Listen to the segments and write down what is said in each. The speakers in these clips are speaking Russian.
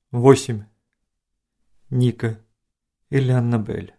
8. Ника или Аннабель.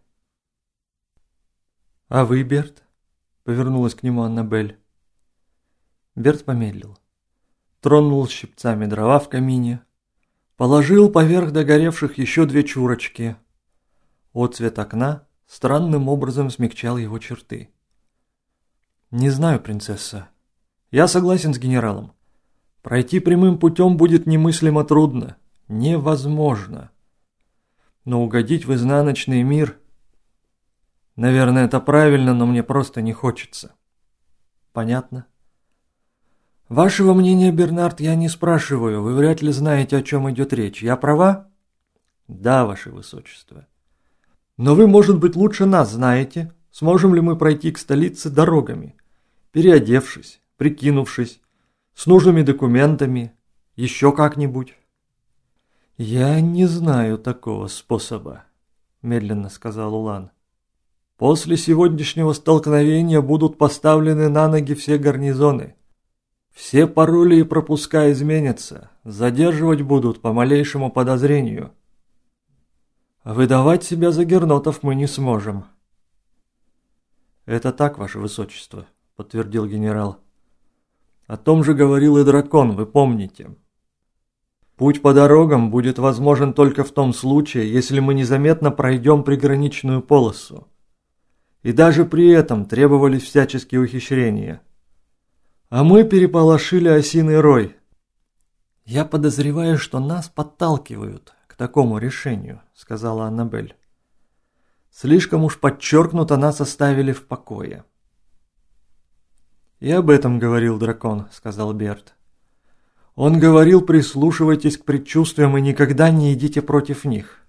«А вы, Берт?» — повернулась к нему Аннабель. Берт помедлил. Тронул щипцами дрова в камине. Положил поверх догоревших еще 2 чурочки. Отцвет окна странным образом смягчал его черты. «Не знаю, принцесса. Я согласен с генералом. Пройти прямым путем будет немыслимо трудно. Невозможно. Но угодить в изнаночный мир... Наверное, это правильно, но мне просто не хочется». «Понятно. Вашего мнения, Бернард, я не спрашиваю. Вы вряд ли знаете, о чем идет речь. Я права?» «Да, ваше высочество. Но вы, может быть, лучше нас знаете, сможем ли мы пройти к столице дорогами, переодевшись, прикинувшись, с нужными документами, еще как-нибудь». «Я не знаю такого способа», — медленно сказал Улан. «После сегодняшнего столкновения будут поставлены на ноги все гарнизоны. Все пароли и пропуска изменятся, задерживать будут по малейшему подозрению. Выдавать себя за гернотов мы не сможем». «Это так, ваше высочество», — подтвердил генерал. «О том же говорил и дракон, вы помните. Путь по дорогам будет возможен только в том случае, если мы незаметно пройдем приграничную полосу. И даже при этом требовались всяческие ухищрения. А мы переполошили осиный рой. Я подозреваю, что нас подталкивают к такому решению», — сказала Аннабель. «Слишком уж подчеркнуто нас оставили в покое». «И об этом говорил дракон», — сказал Берт. «Он говорил, прислушивайтесь к предчувствиям и никогда не идите против них».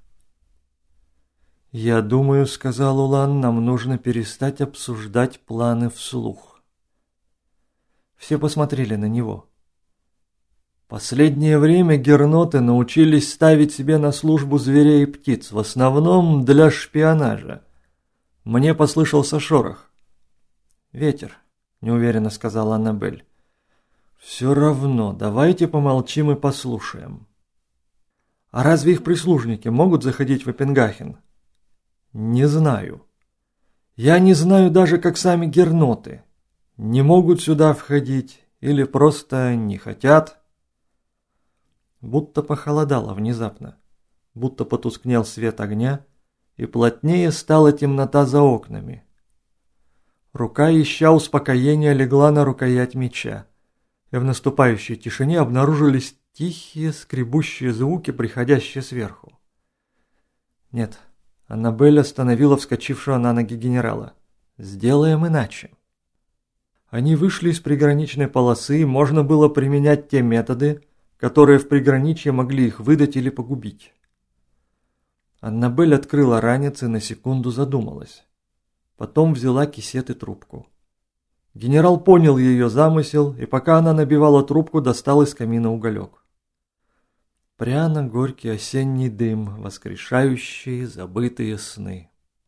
«Я думаю, — сказал Улан, — нам нужно перестать обсуждать планы вслух». Все посмотрели на него. Последнее время герноты научились ставить себе на службу зверей и птиц, в основном для шпионажа. Мне послышался шорох. «Ветер», — неуверенно сказала Аннабель. «Все равно, давайте помолчим и послушаем». «А разве их прислужники могут заходить в Эппенгахен?» «Не знаю. Я не знаю даже, как сами герноты. Не могут сюда входить или просто не хотят». Будто похолодало внезапно, будто потускнел свет огня, и плотнее стала темнота за окнами. Рука, ища успокоения, легла на рукоять меча, и в наступающей тишине обнаружились тихие скребущие звуки, приходящие сверху. «Нет», — Аннабель остановила вскочившего на ноги генерала. «Сделаем иначе». Они вышли из приграничной полосы, и можно было применять те методы, которые в приграничье могли их выдать или погубить. Аннабель открыла ранец и на секунду задумалась. Потом взяла кисет и трубку. Генерал понял ее замысел, и пока она набивала трубку, достал из камина уголек. Пряно-горький осенний дым, воскрешающий забытые сны.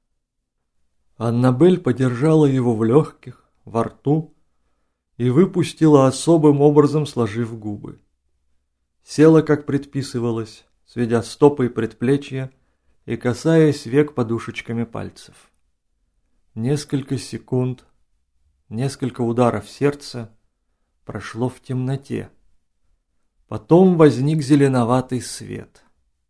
Аннабель подержала его в легких, во рту, и выпустила особым образом, сложив губы. Села, как предписывалось, сведя стопы и предплечья и касаясь век подушечками пальцев. Несколько секунд, несколько ударов сердца прошло в темноте. Потом возник зеленоватый свет.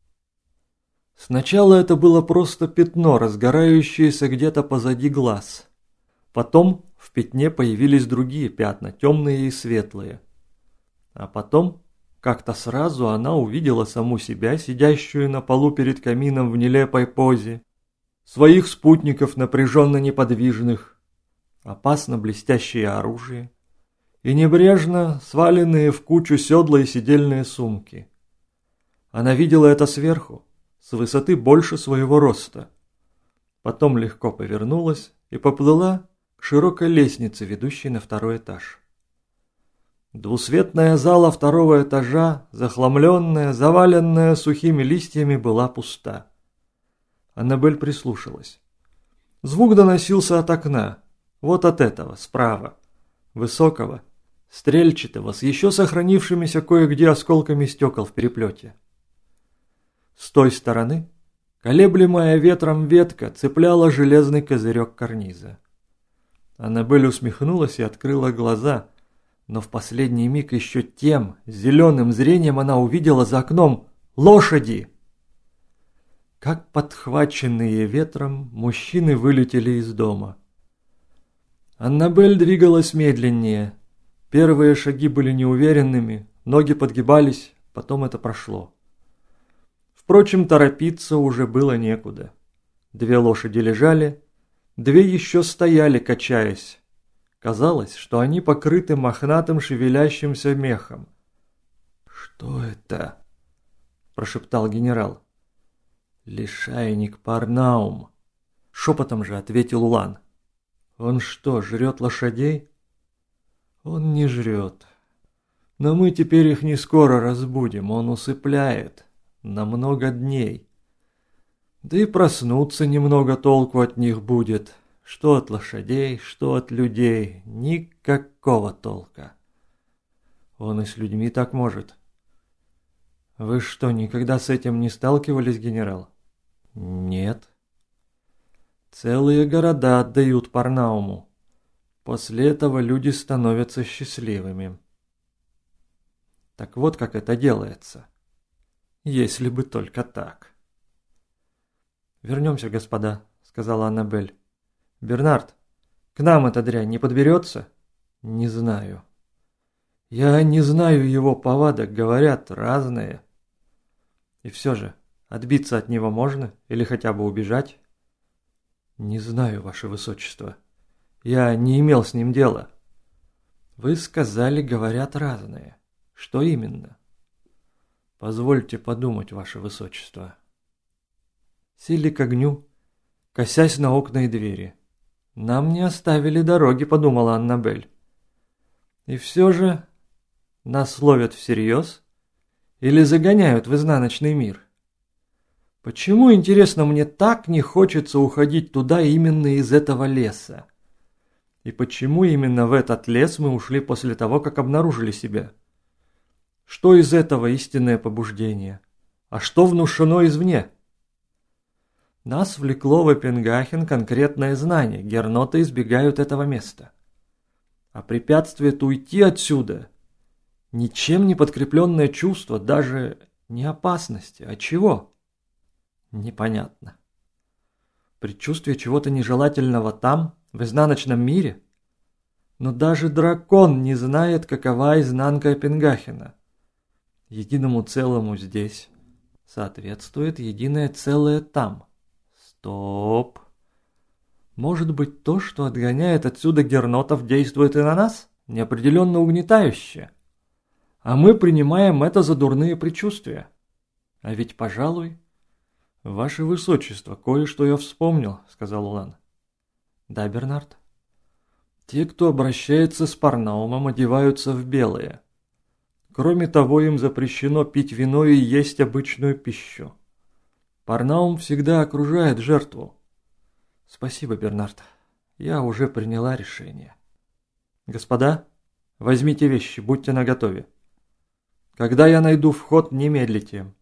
Сначала это было просто пятно, разгорающееся где-то позади глаз. Потом в пятне появились другие пятна, темные и светлые. А потом... Как-то сразу она увидела саму себя, сидящую на полу перед камином в нелепой позе, своих спутников, напряженно неподвижных, опасно блестящее оружие и небрежно сваленные в кучу седла и седельные сумки. Она видела это сверху, с высоты больше своего роста. Потом легко повернулась и поплыла к широкой лестнице, ведущей на 2-й этаж. Двусветная зала 2-го этажа, захламленная, заваленная сухими листьями, была пуста. Аннабель прислушалась. Звук доносился от окна, вот от этого, справа, высокого, стрельчатого, с еще сохранившимися кое-где осколками стекол в переплете. С той стороны колеблемая ветром ветка цепляла железный козырек карниза. Аннабель усмехнулась и открыла глаза, но в последний миг еще тем зеленым зрением она увидела за окном лошади. Как подхваченные ветром, мужчины вылетели из дома. Аннабель двигалась медленнее. Первые шаги были неуверенными, ноги подгибались, потом это прошло. Впрочем, торопиться уже было некуда. 2 лошади лежали, 2 еще стояли, качаясь. Казалось, что они покрыты мохнатым шевелящимся мехом. «Что это?» – прошептал генерал. «Лишайник Парнаум», – шепотом же ответил Улан. «Он что, жрет лошадей?» «Он не жрет. Но мы теперь их не скоро разбудим, он усыпляет. На много дней. Да и проснуться немного толку от них будет. Что от лошадей, что от людей. Никакого толка. Он и с людьми так может». «Вы что, никогда с этим не сталкивались, генерал?» «Нет». «Целые города отдают Парнауму. После этого люди становятся счастливыми». «Так вот как это делается. Если бы только так». «Вернемся, господа», — сказала Аннабель. «Бернард, к нам эта дрянь не подберется?» «Не знаю». «Я не знаю его повадок, говорят, разные». «И все же, отбиться от него можно? Или хотя бы убежать?» «Не знаю, ваше высочество. Я не имел с ним дела». «Вы сказали, говорят, разные. Что именно?» «Позвольте подумать, ваше высочество». Сели к огню, косясь на окна и двери. «Нам не оставили дороги», — подумала Аннабель. «И все же нас ловят всерьез или загоняют в изнаночный мир? Почему, интересно, мне так не хочется уходить туда именно из этого леса? И почему именно в этот лес мы ушли после того, как обнаружили себя? Что из этого истинное побуждение? А что внушено извне?» Нас влекло в Эппенгахен конкретное знание, герноты избегают этого места. А препятствует уйти отсюда ничем не подкрепленное чувство, даже не опасности, а чего? Непонятно. Предчувствие чего-то нежелательного там, в изнаночном мире? Но даже дракон не знает, какова изнанка Эппенгахена. Единому целому здесь соответствует единое целое там. Стоп. Может быть, то, что отгоняет отсюда гернотов, действует и на нас? Неопределенно угнетающе. А мы принимаем это за дурные предчувствия. А ведь, пожалуй... «Ваше высочество, кое-что я вспомнил», — сказал Улан. «Да, Бернард?» «Те, кто обращается с Парнаумом, одеваются в белое. Кроме того, им запрещено пить вино и есть обычную пищу. Парнаум всегда окружает жертву». «Спасибо, Бернард. Я уже приняла решение». «Господа, возьмите вещи, будьте наготове. Когда я найду вход, не медлите.